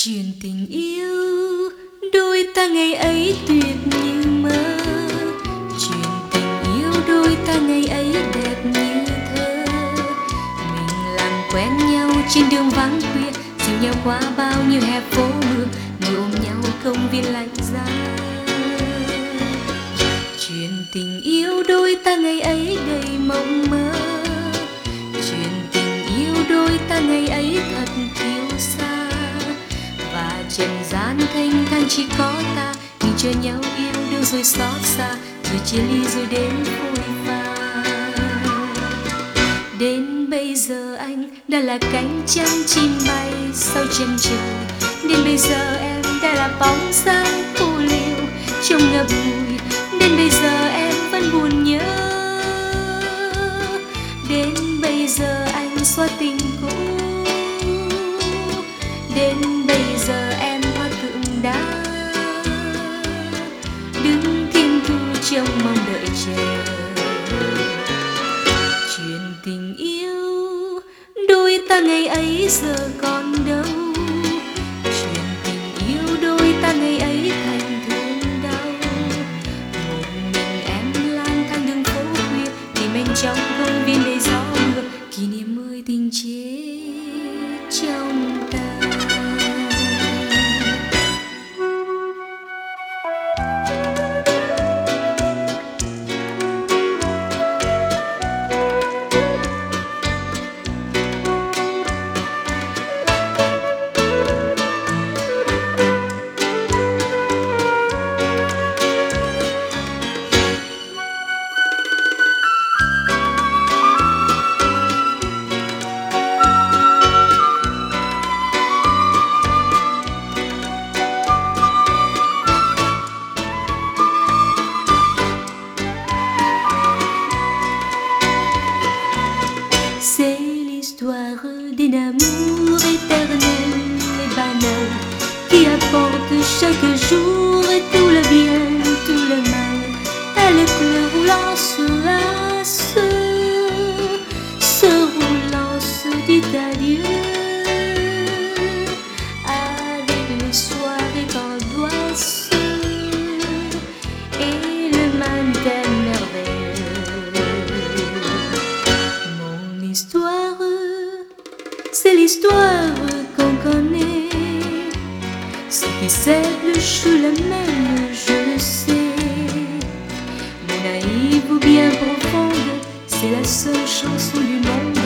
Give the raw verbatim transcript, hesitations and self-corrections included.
Chuyện tình yêu đôi ta ngày ấy tuyệt như mơ. Chuyện tình yêu đôi ta ngày ấy đẹp như thơ. Mình làm quen nhau trên đường vắng khuya, dìu nhau qua bao nhiêu hè phố mưa, ngồi ôm nhau công viên lạnh giá. Chuyện tình yêu đôi ta ngày ấy đầy mộng mơ. Chuyện tình yêu đôi ta ngày ấy thật thiếu xa. Và trần gian thanh thang chỉ có ta, mình chờ nhau yêu đương rồi xót xa, rồi chia ly rồi đến phôi pha. Đến bây giờ anh đã là cánh trắng chim bay sau chân trời. Đến bây giờ em đã là bóng dáng phù liêu trong ngập ngùi. Đến bây giờ em vẫn buồn nhớ. Đến bây giờ anh xóa tình cũ. Đến bây giờ em hoa tượng đá, đứng thiên thu trong mong đợi chờ. Chuyện tình yêu đôi ta ngày ấy giờ còn đâu. Chuyện tình yêu đôi ta ngày ấy thành thương đau. Một mình em lang thang đường phố khuya, tìm anh trong công viên đầy gió mưa, kỷ niệm mười tình chết trong ta. C'est l'histoire d'un amour éternel et banal qui apporte chaque jour tout le bien, tout le mal. Elle pleure ou lance lasse, ce roulant se dit adieu avec les soirées d'angoisse et le matin merveilleux. Mon histoire, c'est l'histoire qu'on connaît. Ce qui sèche le même, je le sais. Mais naïve ou bien profonde, c'est la seule chanson du monde.